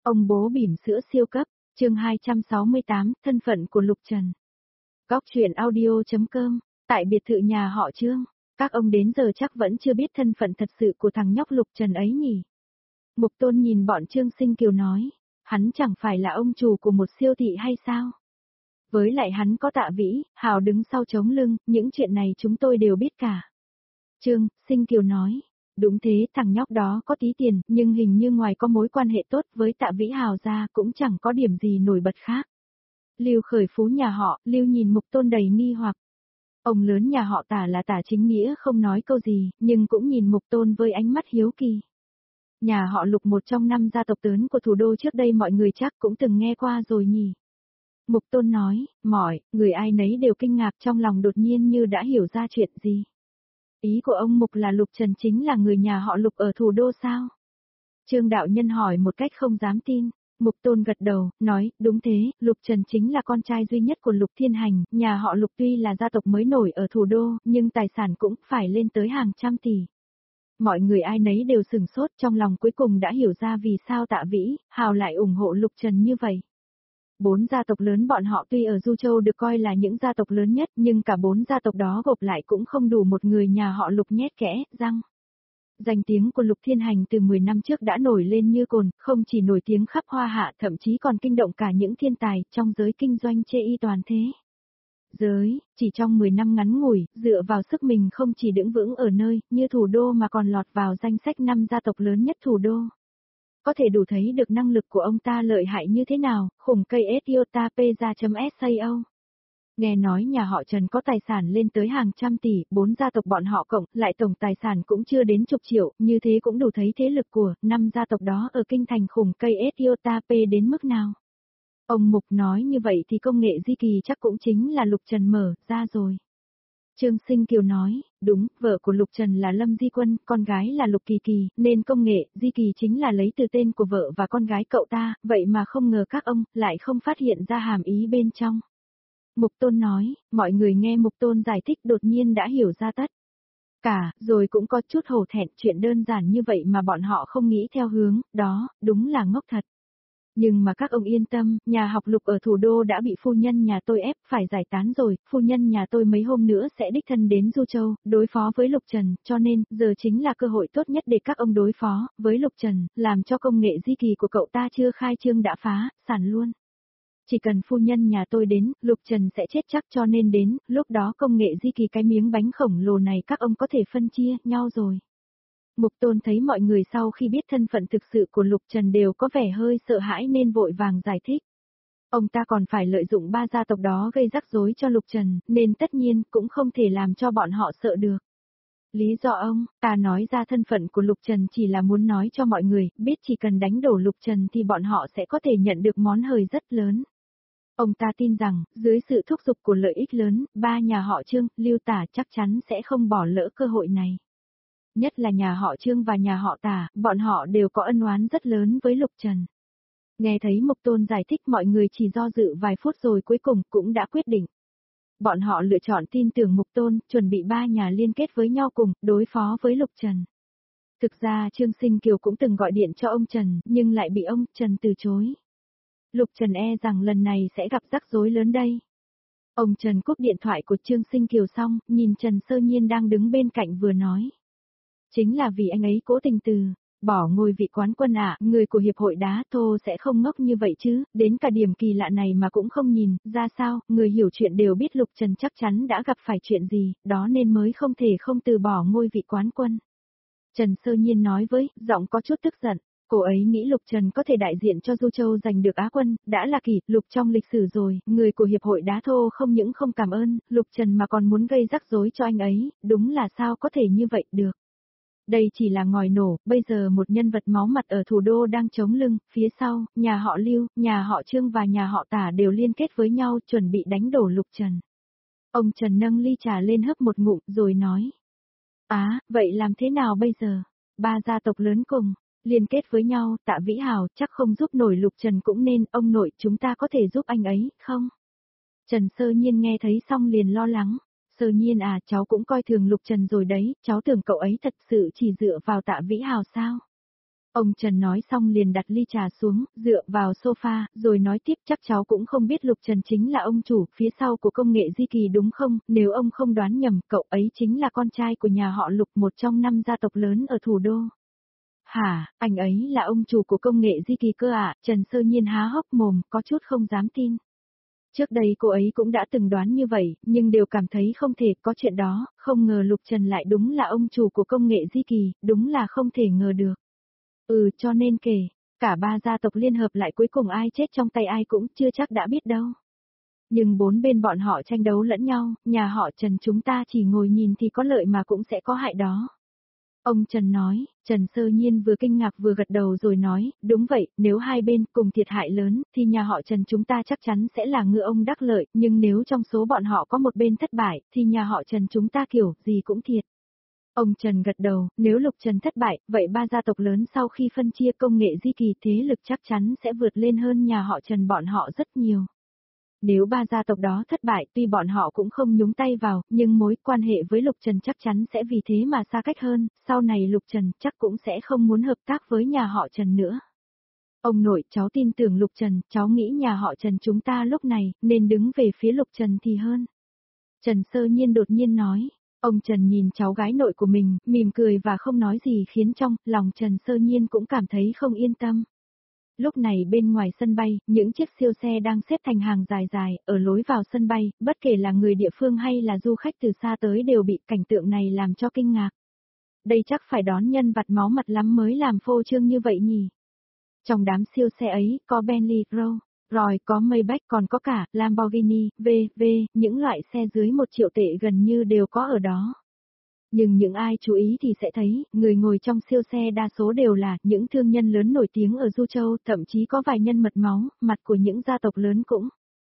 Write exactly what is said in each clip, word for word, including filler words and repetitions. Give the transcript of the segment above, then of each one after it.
Ông bố bỉm sữa siêu cấp, chương hai trăm sáu mươi tám, thân phận của Lục Trần. Góc truyện audio chấm com, tại biệt thự nhà họ Trương, các ông đến giờ chắc vẫn chưa biết thân phận thật sự của thằng nhóc Lục Trần ấy nhỉ. Mục Tôn nhìn bọn Trương Sinh Kiều nói, hắn chẳng phải là ông chủ của một siêu thị hay sao? Với lại hắn có Tạ Vĩ, Hào đứng sau chống lưng, những chuyện này chúng tôi đều biết cả. Trương Sinh Kiều nói. Đúng thế, thằng nhóc đó có tí tiền, nhưng hình như ngoài có mối quan hệ tốt với Tạ Vĩ Hào ra cũng chẳng có điểm gì nổi bật khác. Lưu khởi phú nhà họ, Lưu nhìn Mục Tôn đầy nghi hoặc. Ông lớn nhà họ Tả là Tả Chính Nghĩa không nói câu gì, nhưng cũng nhìn Mục Tôn với ánh mắt hiếu kỳ. Nhà họ Lục một trong năm gia tộc lớn của thủ đô trước đây mọi người chắc cũng từng nghe qua rồi nhỉ. Mục Tôn nói, mọi, người ai nấy đều kinh ngạc trong lòng đột nhiên như đã hiểu ra chuyện gì. Ý của ông Mục là Lục Trần chính là người nhà họ Lục ở thủ đô sao? Trương đạo nhân hỏi một cách không dám tin. Mục Tôn gật đầu, nói, đúng thế, Lục Trần chính là con trai duy nhất của Lục Thiên Hành, nhà họ Lục tuy là gia tộc mới nổi ở thủ đô, nhưng tài sản cũng phải lên tới hàng trăm tỷ. Mọi người ai nấy đều sửng sốt trong lòng cuối cùng đã hiểu ra vì sao Tạ Vĩ, Hào lại ủng hộ Lục Trần như vậy. Bốn gia tộc lớn bọn họ tuy ở Du Châu được coi là những gia tộc lớn nhất nhưng cả bốn gia tộc đó gộp lại cũng không đủ một người nhà họ Lục nhét kẽ, răng. Danh tiếng của Lục Thiên Hành từ mười năm trước đã nổi lên như cồn, không chỉ nổi tiếng khắp Hoa Hạ thậm chí còn kinh động cả những thiên tài trong giới kinh doanh chê y toàn thế. Giới, chỉ trong mười năm ngắn ngủi, dựa vào sức mình không chỉ đứng vững ở nơi như thủ đô mà còn lọt vào danh sách năm gia tộc lớn nhất thủ đô. Có thể đủ thấy được năng lực của ông ta lợi hại như thế nào, khủng cây Etiota Peza.sao. Nghe nói nhà họ Trần có tài sản lên tới hàng trăm tỷ, bốn gia tộc bọn họ cộng, lại tổng tài sản cũng chưa đến chục triệu, như thế cũng đủ thấy thế lực của năm gia tộc đó ở kinh thành khủng cây Etiota P đến mức nào. Ông Mục nói như vậy thì công nghệ di kỳ chắc cũng chính là Lục Trần mở ra rồi. Trương Sinh Kiều nói, đúng, vợ của Lục Trần là Lâm Di Quân, con gái là Lục Kỳ Kỳ, nên công nghệ, Di Kỳ chính là lấy từ tên của vợ và con gái cậu ta, vậy mà không ngờ các ông, lại không phát hiện ra hàm ý bên trong. Mục Tôn nói, mọi người nghe Mục Tôn giải thích đột nhiên đã hiểu ra tất cả, rồi cũng có chút hổ thẹn chuyện đơn giản như vậy mà bọn họ không nghĩ theo hướng, đó, đúng là ngốc thật. Nhưng mà các ông yên tâm, nhà học Lục ở thủ đô đã bị phu nhân nhà tôi ép phải giải tán rồi, phu nhân nhà tôi mấy hôm nữa sẽ đích thân đến Du Châu, đối phó với Lục Trần, cho nên, giờ chính là cơ hội tốt nhất để các ông đối phó với Lục Trần, làm cho công nghệ di kỳ của cậu ta chưa khai trương đã phá, sản luôn. Chỉ cần phu nhân nhà tôi đến, Lục Trần sẽ chết chắc cho nên đến, lúc đó công nghệ di kỳ cái miếng bánh khổng lồ này các ông có thể phân chia nhau rồi. Mục Tôn thấy mọi người sau khi biết thân phận thực sự của Lục Trần đều có vẻ hơi sợ hãi nên vội vàng giải thích. Ông ta còn phải lợi dụng ba gia tộc đó gây rắc rối cho Lục Trần, nên tất nhiên cũng không thể làm cho bọn họ sợ được. Lý do ông ta nói ra thân phận của Lục Trần chỉ là muốn nói cho mọi người biết chỉ cần đánh đổ Lục Trần thì bọn họ sẽ có thể nhận được món hời rất lớn. Ông ta tin rằng, dưới sự thúc giục của lợi ích lớn, ba nhà họ Trương, Lưu Tả chắc chắn sẽ không bỏ lỡ cơ hội này. Nhất là nhà họ Trương và nhà họ Tả, bọn họ đều có ân oán rất lớn với Lục Trần. Nghe thấy Mục Tôn giải thích mọi người chỉ do dự vài phút rồi cuối cùng cũng đã quyết định. Bọn họ lựa chọn tin tưởng Mục Tôn, chuẩn bị ba nhà liên kết với nhau cùng, đối phó với Lục Trần. Thực ra Trương Sinh Kiều cũng từng gọi điện cho ông Trần, nhưng lại bị ông Trần từ chối. Lục Trần e rằng lần này sẽ gặp rắc rối lớn đây. Ông Trần cúp điện thoại của Trương Sinh Kiều xong, nhìn Trần Sơ Nhiên đang đứng bên cạnh vừa nói. Chính là vì anh ấy cố tình từ, bỏ ngôi vị quán quân ạ, người của hiệp hội đá thô sẽ không ngốc như vậy chứ, đến cả điểm kỳ lạ này mà cũng không nhìn, ra sao, người hiểu chuyện đều biết Lục Trần chắc chắn đã gặp phải chuyện gì, đó nên mới không thể không từ bỏ ngôi vị quán quân. Trần Sơ Nhiên nói với, giọng có chút tức giận. Cô ấy nghĩ Lục Trần có thể đại diện cho Du Châu giành được Á quân, đã là kỷ lục trong lịch sử rồi, người của hiệp hội đá thô không những không cảm ơn, Lục Trần mà còn muốn gây rắc rối cho anh ấy, đúng là sao có thể như vậy được. Đây chỉ là ngòi nổ, bây giờ một nhân vật máu mặt ở thủ đô đang chống lưng, phía sau, nhà họ Lưu, nhà họ Trương và nhà họ Tả đều liên kết với nhau chuẩn bị đánh đổ Lục Trần. Ông Trần nâng ly trà lên hấp một ngụm rồi nói. Á, vậy làm thế nào bây giờ? Ba gia tộc lớn cùng liên kết với nhau, Tạ Vĩ Hào chắc không giúp nổi Lục Trần cũng nên, ông nội chúng ta có thể giúp anh ấy, không? Trần Sơ Nhiên nghe thấy xong liền lo lắng. Sơ Nhiên à, cháu cũng coi thường Lục Trần rồi đấy, cháu tưởng cậu ấy thật sự chỉ dựa vào Tạ Vĩ Hào sao? Ông Trần nói xong liền đặt ly trà xuống, dựa vào sofa, rồi nói tiếp chắc cháu cũng không biết Lục Trần chính là ông chủ phía sau của công nghệ Di Kỳ đúng không, nếu ông không đoán nhầm, cậu ấy chính là con trai của nhà họ Lục, một trong năm gia tộc lớn ở thủ đô. Hả, anh ấy là ông chủ của công nghệ Di Kỳ cơ à, Trần Sơ Nhiên há hốc mồm, có chút không dám tin. Trước đây cô ấy cũng đã từng đoán như vậy, nhưng đều cảm thấy không thể có chuyện đó, không ngờ Lục Trần lại đúng là ông chủ của công nghệ Di Kỳ, đúng là không thể ngờ được. Ừ, cho nên kể, cả ba gia tộc liên hợp lại cuối cùng ai chết trong tay ai cũng chưa chắc đã biết đâu. Nhưng bốn bên bọn họ tranh đấu lẫn nhau, nhà họ Trần chúng ta chỉ ngồi nhìn thì có lợi mà cũng sẽ có hại đó. Ông Trần nói, Trần Sơ Nhiên vừa kinh ngạc vừa gật đầu rồi nói, đúng vậy, nếu hai bên cùng thiệt hại lớn, thì nhà họ Trần chúng ta chắc chắn sẽ là ngựa ông đắc lợi, nhưng nếu trong số bọn họ có một bên thất bại, thì nhà họ Trần chúng ta kiểu gì cũng thiệt. Ông Trần gật đầu, nếu Lục Trần thất bại, vậy ba gia tộc lớn sau khi phân chia công nghệ Di Kỳ thế lực chắc chắn sẽ vượt lên hơn nhà họ Trần bọn họ rất nhiều. Nếu ba gia tộc đó thất bại tuy bọn họ cũng không nhúng tay vào, nhưng mối quan hệ với Lục Trần chắc chắn sẽ vì thế mà xa cách hơn, sau này Lục Trần chắc cũng sẽ không muốn hợp tác với nhà họ Trần nữa. Ông nội, cháu tin tưởng Lục Trần, cháu nghĩ nhà họ Trần chúng ta lúc này nên đứng về phía Lục Trần thì hơn. Trần Sơ Nhiên đột nhiên nói. Ông Trần nhìn cháu gái nội của mình, mỉm cười và không nói gì khiến trong lòng Trần Sơ Nhiên cũng cảm thấy không yên tâm. Lúc này bên ngoài sân bay, những chiếc siêu xe đang xếp thành hàng dài dài, ở lối vào sân bay, bất kể là người địa phương hay là du khách từ xa tới đều bị cảnh tượng này làm cho kinh ngạc. Đây chắc phải đón nhân vật máu mặt lắm mới làm phô trương như vậy nhỉ. Trong đám siêu xe ấy, có Bentley, Rolls Royce, có Maybach, còn có cả Lamborghini, vê vê, những loại xe dưới một triệu tệ gần như đều có ở đó. Nhưng những ai chú ý thì sẽ thấy, người ngồi trong siêu xe đa số đều là những thương nhân lớn nổi tiếng ở Du Châu, thậm chí có vài nhân mật máu, mặt của những gia tộc lớn cũng.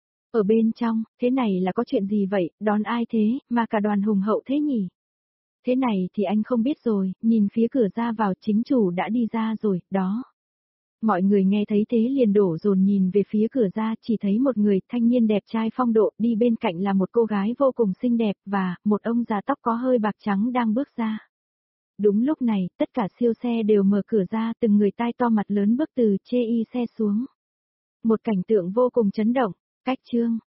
Ở bên trong, thế này là có chuyện gì vậy, đón ai thế, mà cả đoàn hùng hậu thế nhỉ? Thế này thì anh không biết rồi, nhìn phía cửa ra vào chính chủ đã đi ra rồi, đó. Mọi người nghe thấy thế liền đổ dồn nhìn về phía cửa ra, chỉ thấy một người thanh niên đẹp trai phong độ, đi bên cạnh là một cô gái vô cùng xinh đẹp, và một ông già tóc có hơi bạc trắng đang bước ra. Đúng lúc này, tất cả siêu xe đều mở cửa ra, từng người tai to mặt lớn bước từ chê y xe xuống. Một cảnh tượng vô cùng chấn động, cách chương.